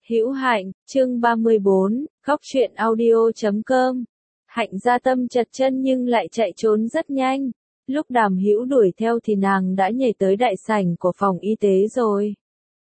Hữu Hạnh, chương 34, Góc truyện audio.com. Hạnh gia tâm chật chân nhưng lại chạy trốn rất nhanh. Lúc Đàm Hữu đuổi theo thì nàng đã nhảy tới đại sảnh của phòng y tế rồi.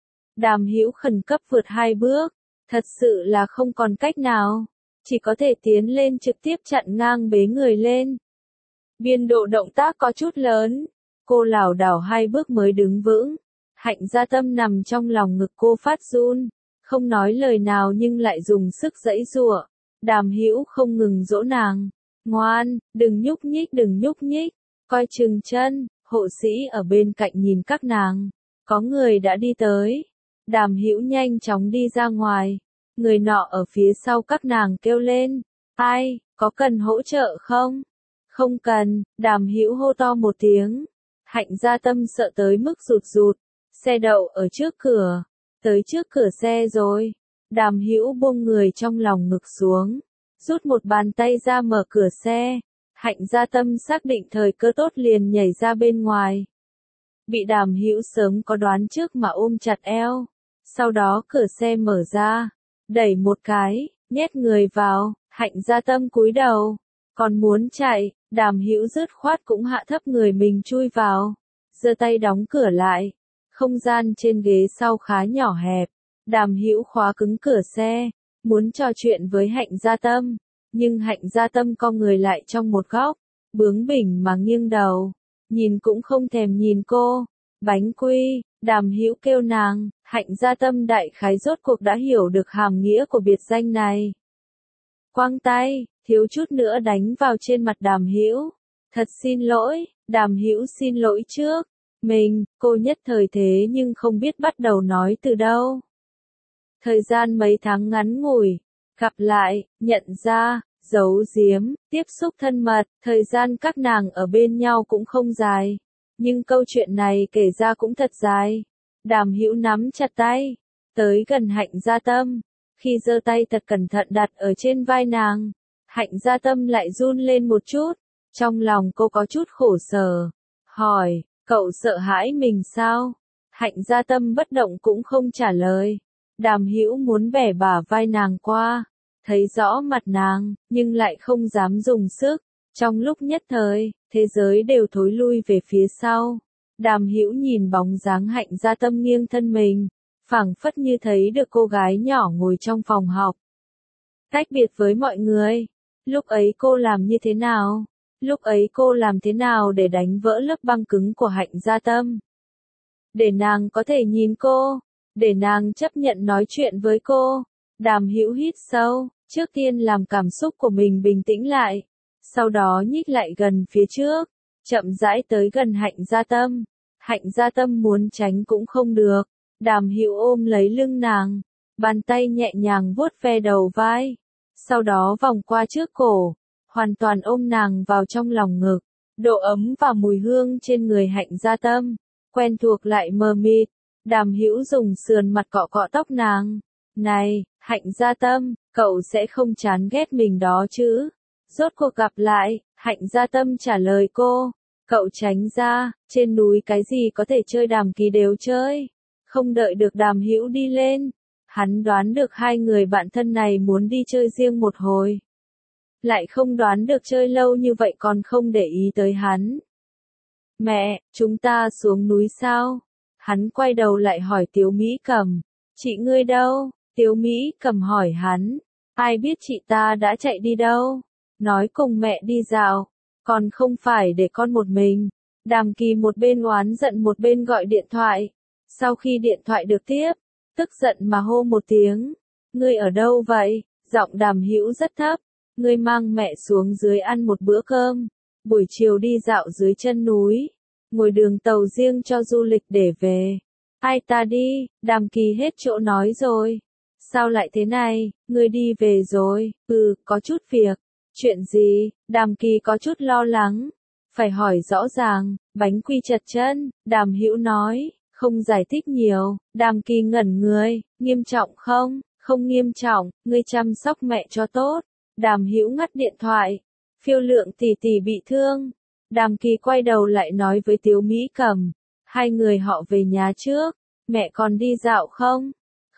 Đàm Hữu khẩn cấp vượt 2 bước, thật sự là không còn cách nào, chỉ có thể tiến lên trực tiếp chặn ngang bế người lên. Biên độ động tác có chút lớn, cô lảo đảo 2 bước mới đứng vững. Hạnh gia tâm nằm trong lòng ngực cô phát run, không nói lời nào nhưng lại dùng sức giãy giụa. Đàm Hữu không ngừng dỗ nàng, ngoan, đừng nhúc nhích, coi chừng chân. Hộ sĩ ở bên cạnh nhìn các nàng, có người đã đi tới. Đàm Hữu nhanh chóng đi ra ngoài, người nọ ở phía sau các nàng kêu lên, ai, có cần hỗ trợ không? Không cần, Đàm Hữu hô to một tiếng. Hạnh gia tâm sợ tới mức rụt rụt, xe đậu ở trước cửa, tới trước cửa xe rồi. Đàm Hữu buông người trong lòng ngực xuống, rút một bàn tay ra mở cửa xe. Hạnh gia tâm xác định thời cơ tốt liền nhảy ra bên ngoài. Bị Đàm Hữu sớm có đoán trước mà ôm chặt eo. Sau đó cửa xe mở ra, đẩy một cái, nhét người vào. Hạnh gia tâm cúi đầu, còn muốn chạy. Đàm Hữu dứt khoát cũng hạ thấp người mình chui vào, giơ tay đóng cửa lại. Không gian trên ghế sau khá nhỏ hẹp. Đàm Hữu khóa cứng cửa xe, muốn trò chuyện với Hạnh gia tâm, nhưng Hạnh gia tâm co người lại trong một góc, bướng bỉnh mà nghiêng đầu, nhìn cũng không thèm nhìn cô. Bánh quy, Đàm Hữu kêu nàng. Hạnh gia tâm đại khái rốt cuộc đã hiểu được hàm nghĩa của biệt danh này. Quăng tay, thiếu chút nữa đánh vào trên mặt Đàm Hữu. Thật xin lỗi. Đàm Hữu xin lỗi trước. Cô nhất thời thế nhưng không biết bắt đầu nói từ đâu. Thời gian mấy tháng ngắn ngủi, gặp lại, nhận ra, giấu giếm, tiếp xúc thân mật, thời gian các nàng ở bên nhau cũng không dài. Nhưng câu chuyện này kể ra cũng thật dài. Đàm Hữu nắm chặt tay, tới gần Hạnh gia tâm. Khi giơ tay thật cẩn thận đặt ở trên vai nàng, Hạnh gia tâm lại run lên một chút. Trong lòng cô có chút khổ sở, hỏi, cậu sợ hãi mình sao? Hạnh gia tâm bất động cũng không trả lời. Đàm Hữu muốn bẻ bả vai nàng qua, thấy rõ mặt nàng, nhưng lại không dám dùng sức. Trong lúc nhất thời, thế giới đều thối lui về phía sau. Đàm Hữu nhìn bóng dáng Hạnh gia tâm nghiêng thân mình, phảng phất như thấy được cô gái nhỏ ngồi trong phòng học. Tách biệt với mọi người. Lúc ấy cô làm như thế nào? Lúc ấy cô làm thế nào để đánh vỡ lớp băng cứng của Hạnh gia tâm? Để nàng có thể nhìn cô, để nàng chấp nhận nói chuyện với cô. Đàm Hữu hít sâu, trước tiên làm cảm xúc của mình bình tĩnh lại, sau đó nhích lại gần phía trước, chậm rãi tới gần Hạnh gia tâm. Hạnh gia tâm muốn tránh cũng không được. Đàm Hữu ôm lấy lưng nàng, bàn tay nhẹ nhàng vuốt ve đầu vai, sau đó vòng qua trước cổ, hoàn toàn ôm nàng vào trong lòng ngực. Độ ấm và mùi hương trên người Hạnh gia tâm, quen thuộc lại mờ mịt. Đàm Hữu dùng sườn mặt cọ cọ tóc nàng. Này, Hạnh gia tâm, cậu sẽ không chán ghét mình đó chứ? Rốt cuộc gặp lại, Hạnh gia tâm trả lời cô. Cậu tránh ra, trên núi cái gì có thể chơi Đàm Kỳ đều chơi. Không đợi được Đàm Hữu đi lên, hắn đoán được hai người bạn thân này muốn đi chơi riêng một hồi. Lại không đoán được chơi lâu như vậy còn không để ý tới hắn. Mẹ, chúng ta xuống núi sao? Hắn quay đầu lại hỏi Tiếu Mỹ Cầm. Chị ngươi đâu? Tiếu Mỹ Cầm hỏi hắn. Ai biết chị ta đã chạy đi đâu? Nói cùng mẹ đi dạo. Còn không phải để con một mình. Đàm Kỳ một bên oán giận một bên gọi điện thoại. Sau khi điện thoại được tiếp, tức giận mà hô một tiếng. Ngươi ở đâu vậy? Giọng Đàm Hữu rất thấp. Ngươi mang mẹ xuống dưới ăn một bữa cơm. Buổi chiều đi dạo dưới chân núi. Ngồi đường tàu riêng cho du lịch để về. Ai ta đi? Đàm Kỳ hết chỗ nói rồi. Sao lại thế này? Ngươi đi về rồi? Có chút việc. Chuyện gì? Đàm Kỳ có chút lo lắng. Phải hỏi rõ ràng. Bánh quy chật chân. Đàm Hữu nói, không giải thích nhiều. Đàm Kỳ ngẩn người. Nghiêm trọng không? Không nghiêm trọng. Ngươi chăm sóc mẹ cho tốt. Đàm Hữu ngắt điện thoại. Phiêu Lượng tỷ tỷ bị thương. Đàm Kỳ quay đầu lại nói với Tiếu Mỹ Cầm. Hai người họ về nhà trước. Mẹ còn đi dạo không?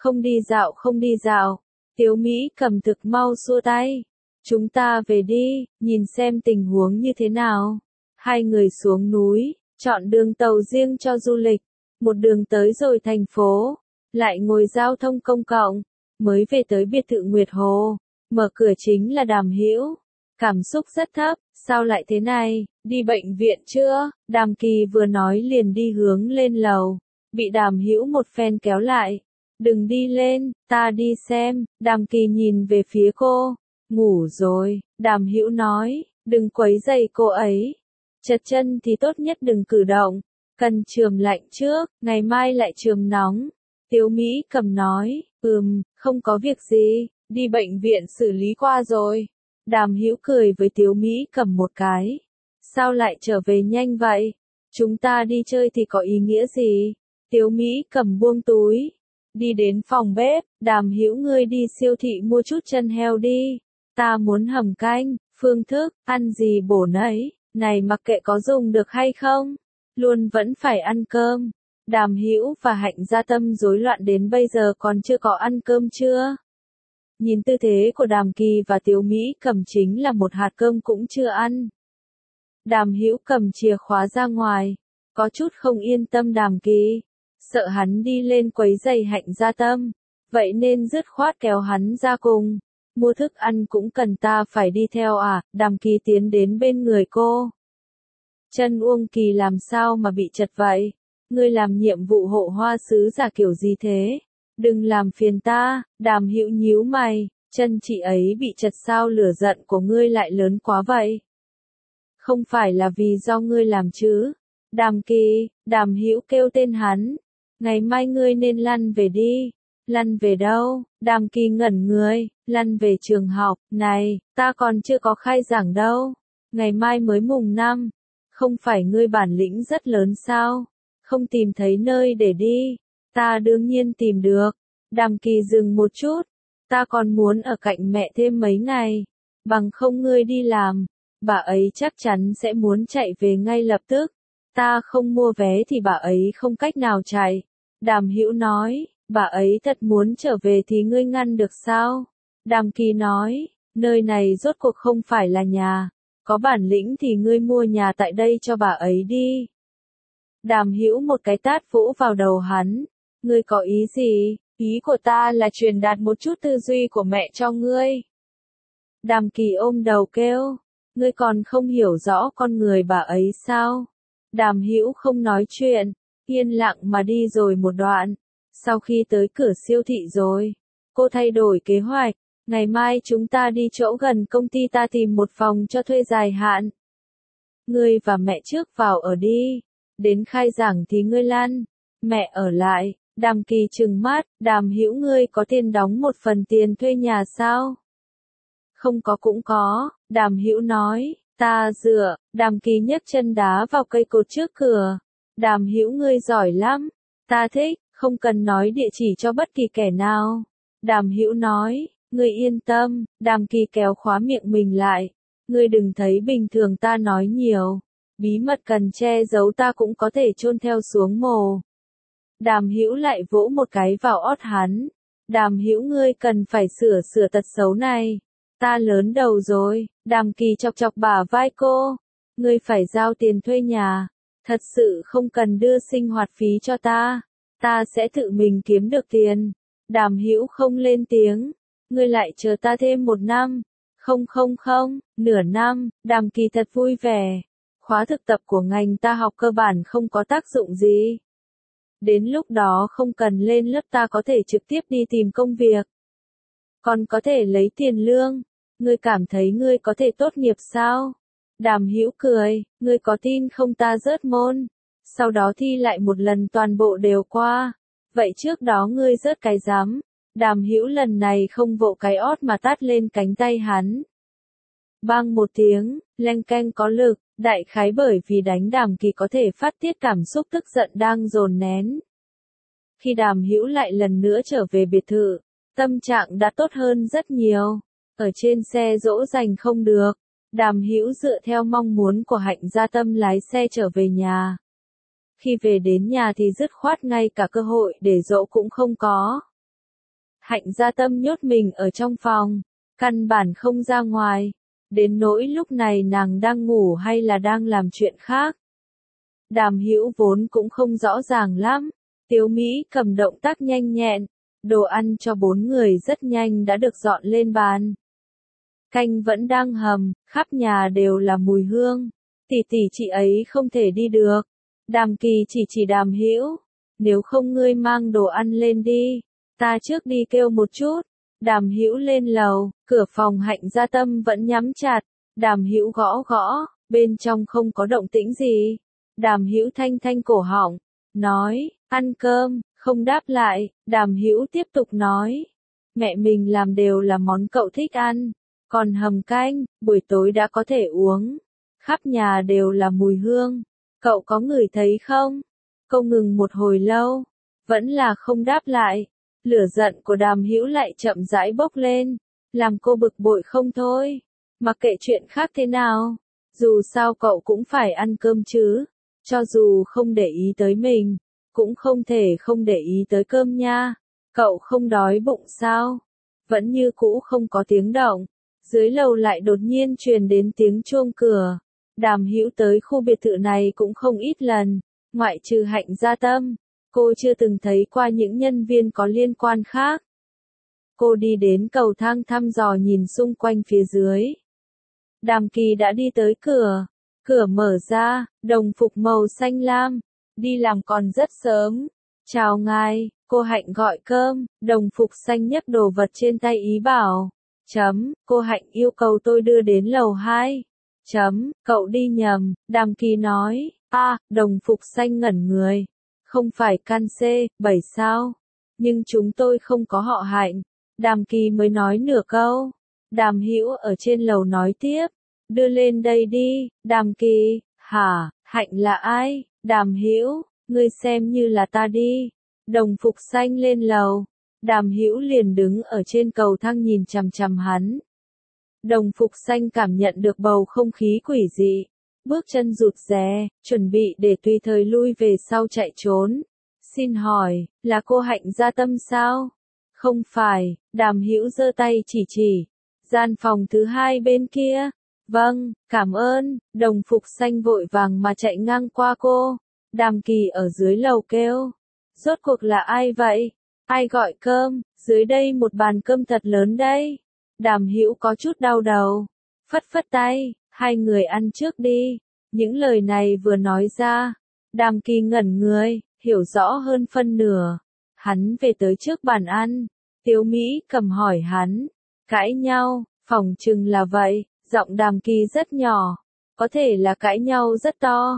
không đi dạo. Tiếu Mỹ cầm thực mau xua tay. Chúng ta về đi, nhìn xem tình huống như thế nào. Hai người xuống núi, chọn đường tàu riêng cho du lịch. Một đường tới rồi thành phố, lại ngồi giao thông công cộng, mới về tới biệt thự Nguyệt Hồ. Mở cửa chính là Đàm Hữu. Cảm xúc rất thấp, sao lại thế này, đi bệnh viện chưa? Đàm Kỳ vừa nói liền đi hướng lên lầu, bị Đàm Hữu một phen kéo lại. Đừng đi lên, ta đi xem. Đàm Kỳ nhìn về phía cô. Ngủ rồi, Đàm Hữu nói, đừng quấy rầy cô ấy. Chật chân thì tốt nhất đừng cử động, cần chườm lạnh trước, ngày mai lại chườm nóng. Tiếu Mỹ cầm nói, không có việc gì, đi bệnh viện xử lý qua rồi. Đàm Hữu cười với Tiếu Mỹ cầm một cái. Sao lại trở về nhanh vậy? Chúng ta đi chơi thì có ý nghĩa gì? Tiếu Mỹ cầm buông túi. Đi đến phòng bếp, Đàm Hữu ngươi đi siêu thị mua chút chân heo đi. Ta muốn hầm canh, phương thức, ăn gì bổ nấy, này mặc kệ có dùng được hay không, luôn vẫn phải ăn cơm. Đàm Hữu và Hạnh Gia Tâm rối loạn đến bây giờ còn chưa có ăn cơm chưa? Nhìn tư thế của Đàm Kỳ và Tiếu Mỹ cầm chính là một hạt cơm cũng chưa ăn. Đàm Hữu cầm chìa khóa ra ngoài, có chút không yên tâm Đàm Kỳ, sợ hắn đi lên quấy rầy Hạnh Gia Tâm, vậy nên dứt khoát kéo hắn ra cùng. Mua thức ăn cũng cần ta phải đi theo à? Đàm Kỳ tiến đến bên người cô. Chân Uông Kỳ làm sao mà bị chật vậy? Ngươi làm nhiệm vụ hộ hoa sứ giả kiểu gì thế? Đừng làm phiền ta. Đàm Hữu nhíu mày, chân chị ấy bị chật sao lửa giận của ngươi lại lớn quá vậy? Không phải là vì do ngươi làm chứ? Đàm Kỳ, Đàm Hữu kêu tên hắn. Ngày mai ngươi nên lăn về đi. Lăn về đâu? Đàm Kỳ ngẩn người, lăn về trường học. Này, ta còn chưa có khai giảng đâu. Ngày mai mới mùng 5. Không phải ngươi bản lĩnh rất lớn sao? Không tìm thấy nơi để đi. Ta đương nhiên tìm được. Đàm Kỳ dừng một chút. Ta còn muốn ở cạnh mẹ thêm mấy ngày. Bằng không ngươi đi làm, bà ấy chắc chắn sẽ muốn chạy về ngay lập tức. Ta không mua vé thì bà ấy không cách nào chạy. Đàm Hữu nói, bà ấy thật muốn trở về thì ngươi ngăn được sao? Đàm Kỳ nói, nơi này rốt cuộc không phải là nhà. Có bản lĩnh thì ngươi mua nhà tại đây cho bà ấy đi. Đàm Hữu một cái tát vỗ vào đầu hắn. Ngươi có ý gì? Ý của ta là truyền đạt một chút tư duy của mẹ cho ngươi. Đàm Kỳ ôm đầu kêu, ngươi còn không hiểu rõ con người bà ấy sao? Đàm Hữu không nói chuyện, yên lặng mà đi rồi một đoạn. Sau khi tới cửa siêu thị rồi, cô thay đổi kế hoạch. Ngày mai chúng ta đi chỗ gần công ty ta tìm một phòng cho thuê dài hạn. Ngươi và mẹ trước vào ở đi. Đến khai giảng thì ngươi lăn. Mẹ ở lại. Đàm Kỳ trừng mắt. Đàm Hữu ngươi có tiền đóng một phần tiền thuê nhà sao? Không có cũng có. Đàm Hữu nói. Ta dựa. Đàm Kỳ nhấc chân đá vào cây cột trước cửa. Đàm Hữu ngươi giỏi lắm. Ta thích. Không cần nói địa chỉ cho bất kỳ kẻ nào. Đàm Hữu nói. Ngươi yên tâm. Đàm Kỳ kéo khóa miệng mình lại. Ngươi đừng thấy bình thường ta nói nhiều. Bí mật cần che giấu ta cũng có thể chôn theo xuống mồ. Đàm Hữu lại vỗ một cái vào ót hắn. Đàm Hữu ngươi cần phải sửa tật xấu này. Ta lớn đầu rồi. Đàm Kỳ chọc chọc bả vai cô. Ngươi phải giao tiền thuê nhà. Thật sự không cần đưa sinh hoạt phí cho ta. Ta sẽ tự mình kiếm được tiền. Đàm Hữu không lên tiếng. Ngươi lại chờ ta thêm 1 năm. Không, nửa năm. Đàm Kỳ thật vui vẻ. Khóa thực tập của ngành ta học cơ bản không có tác dụng gì. Đến lúc đó không cần lên lớp ta có thể trực tiếp đi tìm công việc. Còn có thể lấy tiền lương. Ngươi cảm thấy ngươi có thể tốt nghiệp sao? Đàm Hữu cười, ngươi có tin không ta rớt môn. Sau đó thi lại một lần toàn bộ đều qua. Vậy trước đó ngươi rớt cái rắm. Đàm Hữu lần này không vỗ cái ót mà tát lên cánh tay hắn. Bang một tiếng, leng keng có lực, đại khái bởi vì đánh Đàm Kỳ có thể phát tiết cảm xúc tức giận đang dồn nén. Khi Đàm Hữu lại lần nữa trở về biệt thự, tâm trạng đã tốt hơn rất nhiều. Ở trên xe dỗ dành không được, Đàm Hữu dựa theo mong muốn của Hạnh Gia Tâm lái xe trở về nhà. Khi về đến nhà thì dứt khoát ngay cả cơ hội để dỗ cũng không có. Hạnh Gia Tâm nhốt mình ở trong phòng, căn bản không ra ngoài, đến nỗi lúc này nàng đang ngủ hay là đang làm chuyện khác. Đàm Hữu vốn cũng không rõ ràng lắm, Tiếu Mỹ cầm động tác nhanh nhẹn, đồ ăn cho 4 người rất nhanh đã được dọn lên bàn. Canh vẫn đang hầm, khắp nhà đều là mùi hương. Tỷ tỷ chị ấy không thể đi được. Đàm Kỳ chỉ Đàm Hữu, nếu không ngươi mang đồ ăn lên đi, ta trước đi kêu một chút. Đàm Hữu lên lầu, cửa phòng Hạnh Gia Tâm vẫn nhắm chặt. Đàm Hữu gõ gõ, bên trong không có động tĩnh gì. Đàm Hữu thanh thanh cổ họng, nói, ăn cơm, không đáp lại. Đàm Hữu tiếp tục nói, mẹ mình làm đều là món cậu thích ăn, còn hầm canh, buổi tối đã có thể uống. Khắp nhà đều là mùi hương, cậu có ngửi thấy không? Cô ngừng một hồi lâu, vẫn là không đáp lại. Lửa giận của Đàm Hữu lại chậm rãi bốc lên, làm cô bực bội không thôi. Mặc kệ chuyện khác thế nào, dù sao cậu cũng phải ăn cơm chứ, cho dù không để ý tới mình, cũng không thể không để ý tới cơm nha. Cậu không đói bụng sao? Vẫn như cũ không có tiếng động, dưới lầu lại đột nhiên truyền đến tiếng chuông cửa. Đàm Hữu tới khu biệt thự này cũng không ít lần, ngoại trừ Hạnh Gia Tâm, cô chưa từng thấy qua những nhân viên có liên quan khác. Cô đi đến cầu thang thăm dò nhìn xung quanh phía dưới. Đàm Kỳ đã đi tới cửa, cửa mở ra, đồng phục màu xanh lam, đi làm còn rất sớm. Chào ngài, cô Hạnh gọi cơm, đồng phục xanh nhấc đồ vật trên tay ý bảo. Cô Hạnh yêu cầu tôi đưa đến lầu 2. Cậu đi nhầm, Đàm Kỳ nói. Đồng phục xanh ngẩn người. Không phải căn C7 sao? Nhưng chúng tôi không có họ Hạnh. Đàm Kỳ mới nói nửa câu. Đàm Hữu ở trên lầu nói tiếp. Đưa lên đây đi. Đàm Kỳ, hả, Hạnh là ai? Đàm Hữu, ngươi xem như là ta đi. Đồng phục xanh lên lầu. Đàm Hữu liền đứng ở trên cầu thang nhìn chằm chằm hắn. Đồng phục xanh cảm nhận được bầu không khí quỷ dị, bước chân rụt rè, chuẩn bị để tùy thời lui về sau chạy trốn. Xin hỏi, là cô Hạnh Gia Tâm sao? Không phải, Đàm Hữu giơ tay chỉ. Gian phòng thứ 2 bên kia. Vâng, cảm ơn. Đồng phục xanh vội vàng mà chạy ngang qua cô. Đàm Kỳ ở dưới lầu kêu. Rốt cuộc là ai vậy? Ai gọi cơm? Dưới đây một bàn cơm thật lớn đây. Đàm Hữu có chút đau đầu. Phất tay, hai người ăn trước đi. Những lời này vừa nói ra, Đàm Kỳ ngẩn người, hiểu rõ hơn phân nửa. Hắn về tới trước bàn ăn. Tiếu Mỹ cầm hỏi hắn. Cãi nhau, phỏng chừng là vậy. Giọng Đàm Kỳ rất nhỏ. Có thể là cãi nhau rất to.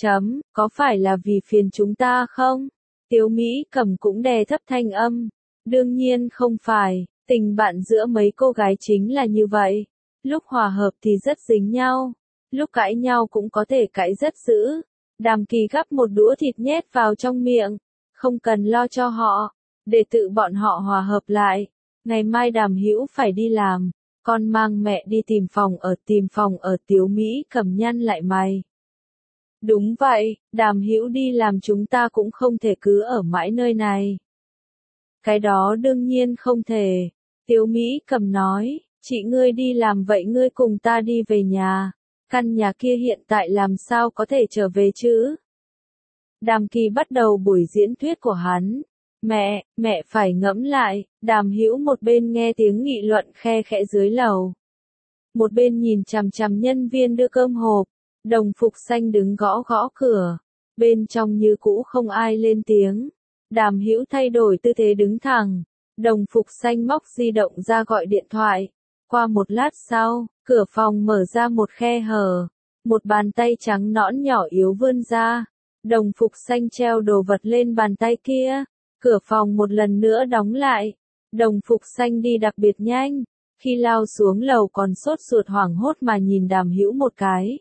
Có phải là vì phiền chúng ta không? Tiếu Mỹ cầm cũng đè thấp thanh âm. Đương nhiên không phải, tình bạn giữa mấy cô gái chính là như vậy. Lúc hòa hợp thì rất dính nhau, lúc cãi nhau cũng có thể cãi rất dữ. Đàm Kỳ gắp một đũa thịt nhét vào trong miệng, không cần lo cho họ, để tự bọn họ hòa hợp lại. Ngày mai Đàm Hữu phải đi làm, con mang mẹ đi tìm phòng ở. Tiếu Mỹ cầm nhăn lại mày. Đúng vậy, Đàm Hữu đi làm chúng ta cũng không thể cứ ở mãi nơi này. Cái đó đương nhiên không thể. Tiếu Mỹ cầm nói, chị ngươi đi làm vậy ngươi cùng ta đi về nhà. Căn nhà kia hiện tại làm sao có thể trở về chứ? Đàm Kỳ bắt đầu buổi diễn thuyết của hắn. Mẹ phải ngẫm lại. Đàm Hữu một bên nghe tiếng nghị luận khe khẽ dưới lầu, một bên nhìn chằm chằm nhân viên đưa cơm hộp. Đồng phục xanh đứng gõ cửa. Bên trong như cũ không ai lên tiếng. Đàm Hữu thay đổi tư thế đứng thẳng. Đồng phục xanh móc di động ra gọi điện thoại. Qua một lát sau, cửa phòng mở ra một khe hở. Một bàn tay trắng nõn nhỏ yếu vươn ra. Đồng phục xanh treo đồ vật lên bàn tay kia. Cửa phòng một lần nữa đóng lại. Đồng phục xanh đi đặc biệt nhanh. Khi lao xuống lầu còn sốt ruột hoảng hốt mà nhìn Đàm Hữu một cái.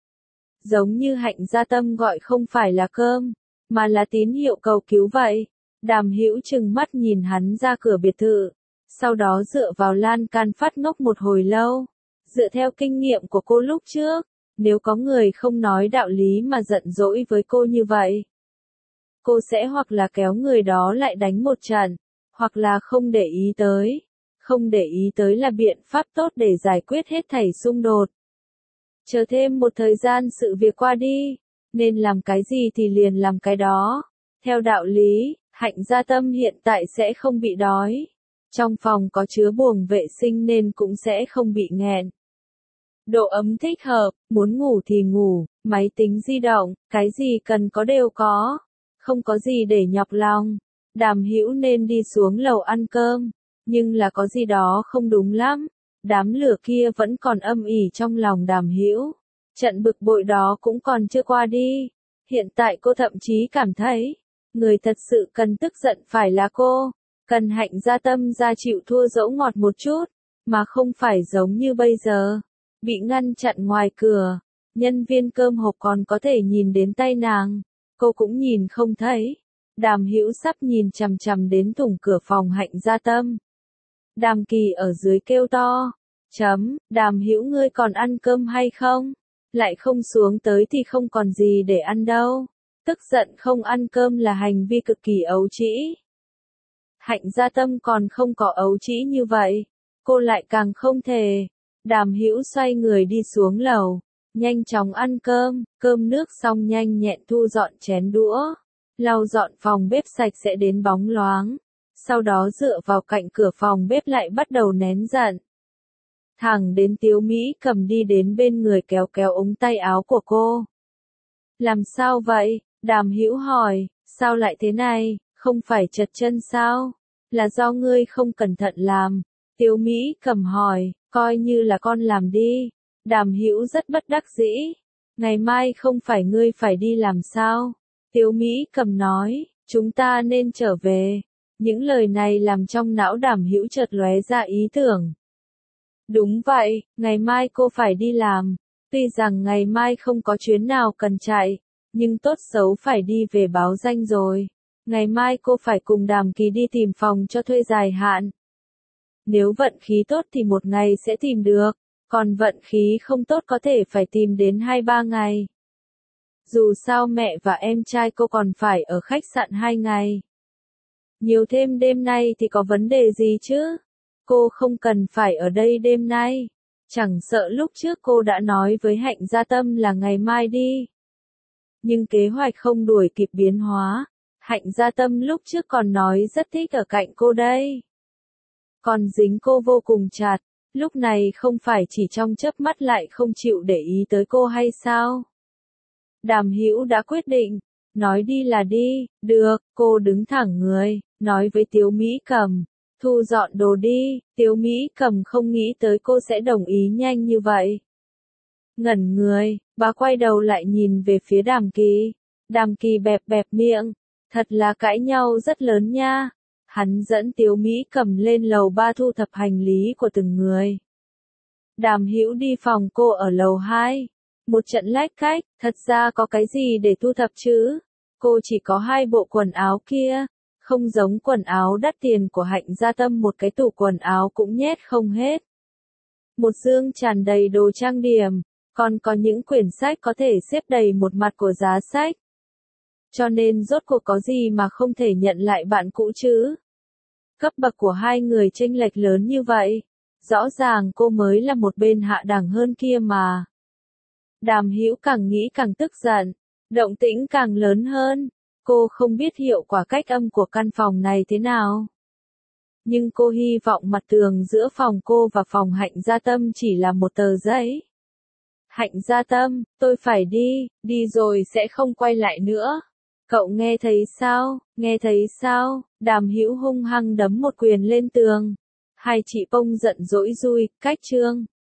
Giống như Hạnh Gia Tâm gọi không phải là cơm, mà là tín hiệu cầu cứu vậy. Đàm Hữu trừng mắt nhìn hắn ra cửa biệt thự, sau đó dựa vào lan can phát ngốc một hồi lâu. Dựa theo kinh nghiệm của cô lúc trước, nếu có người không nói đạo lý mà giận dỗi với cô như vậy, cô sẽ hoặc là kéo người đó lại đánh một trận, hoặc là không để ý tới. Không để ý tới là biện pháp tốt để giải quyết hết thảy xung đột. Chờ thêm một thời gian sự việc qua đi, nên làm cái gì thì liền làm cái đó. Theo đạo lý, Hạnh Gia Tâm hiện tại sẽ không bị đói. Trong phòng có chứa buồng vệ sinh nên cũng sẽ không bị nghẹn. Độ ấm thích hợp, muốn ngủ thì ngủ, máy tính di động, cái gì cần có đều có. Không có gì để nhọc lòng. Đàm Hữu nên đi xuống lầu ăn cơm, nhưng là có gì đó không đúng lắm. Đám lửa kia vẫn còn âm ỉ trong lòng Đàm Hữu. Trận bực bội đó cũng còn chưa qua đi. Hiện tại cô thậm chí cảm thấy, người thật sự cần tức giận phải là cô. Cần Hạnh Gia Tâm ra chịu thua dẫu ngọt một chút, mà không phải giống như bây giờ. Bị ngăn chặn ngoài cửa, nhân viên cơm hộp còn có thể nhìn đến tay nàng, cô cũng nhìn không thấy. Đàm Hữu sắp nhìn chằm chằm đến thủng cửa phòng Hạnh Gia Tâm. Đàm Kỳ ở dưới kêu to, Đàm Hữu ngươi còn ăn cơm hay không? Lại không xuống tới thì không còn gì để ăn đâu. Tức giận không ăn cơm là hành vi cực kỳ ấu trĩ. Hạnh Gia Tâm còn không có ấu trĩ như vậy, cô lại càng không thể. Đàm Hữu xoay người đi xuống lầu, nhanh chóng ăn cơm, cơm nước xong nhanh nhẹn thu dọn chén đũa, lau dọn phòng bếp sạch sẽ đến bóng loáng, sau đó dựa vào cạnh cửa phòng bếp lại bắt đầu nén giận. Thẳng đến Tiếu Mỹ Cầm đi đến bên người kéo kéo ống tay áo của cô. Làm sao vậy? Đàm Hữu hỏi, sao lại thế này, không phải trật chân sao? Là do ngươi không cẩn thận làm. Tiếu Mỹ Cầm hỏi, coi như là con làm đi. Đàm Hữu rất bất đắc dĩ. Ngày mai không phải ngươi phải đi làm sao? Tiếu Mỹ Cầm nói, chúng ta nên trở về. Những lời này làm trong não Đàm Hữu chợt lóe ra ý tưởng. Đúng vậy, ngày mai cô phải đi làm. Tuy rằng ngày mai không có chuyến nào cần chạy, nhưng tốt xấu phải đi về báo danh rồi. Ngày mai cô phải cùng Đàm Kỳ đi tìm phòng cho thuê dài hạn. Nếu vận khí tốt thì một ngày sẽ tìm được, còn vận khí không tốt có thể phải tìm đến 2-3 ngày. Dù sao mẹ và em trai cô còn phải ở khách sạn 2 ngày. Nhiều thêm đêm nay thì có vấn đề gì chứ? Cô không cần phải ở đây đêm nay. Chẳng sợ lúc trước cô đã nói với Hạnh Gia Tâm là ngày mai đi. Nhưng kế hoạch không đuổi kịp biến hóa. Hạnh Gia Tâm lúc trước còn nói rất thích ở cạnh cô đây. Còn dính cô vô cùng chặt. Lúc này không phải chỉ trong chớp mắt lại không chịu để ý tới cô hay sao? Đàm Hữu đã quyết định. Nói đi là đi. Được, cô đứng thẳng người, nói với Tiếu Mỹ Cầm. Thu dọn đồ đi. Tiếu Mỹ Cầm không nghĩ tới cô sẽ đồng ý nhanh như vậy. Ngẩn người, bà quay đầu lại nhìn về phía Đàm Kỳ. Đàm Kỳ bẹp bẹp miệng. Thật là cãi nhau rất lớn nha. Hắn dẫn Tiếu Mỹ Cầm lên lầu 3 thu thập hành lý của từng người. Đàm Hữu đi phòng cô ở lầu 2. Một trận lách cách, thật ra có cái gì để thu thập chứ? Cô chỉ có 2 bộ quần áo kia. Không giống quần áo đắt tiền của Hạnh Gia Tâm, một cái tủ quần áo cũng nhét không hết. Một dương tràn đầy đồ trang điểm, còn có những quyển sách có thể xếp đầy một mặt của giá sách. Cho nên rốt cuộc có gì mà không thể nhận lại bạn cũ chứ? Cấp bậc của hai người chênh lệch lớn như vậy. Rõ ràng cô mới là một bên hạ đẳng hơn kia mà. Đàm Hữu càng nghĩ càng tức giận. Động tĩnh càng lớn hơn. Cô không biết hiệu quả cách âm của căn phòng này thế nào. Nhưng cô hy vọng mặt tường giữa phòng cô và phòng Hạnh Gia Tâm chỉ là một tờ giấy. Hạnh Gia Tâm, tôi phải đi rồi sẽ không quay lại nữa. Cậu nghe thấy sao, nghe thấy sao? Đàm Hữu hung hăng đấm một quyền lên tường. Hai chị Pông giận dỗi rui, cách chương.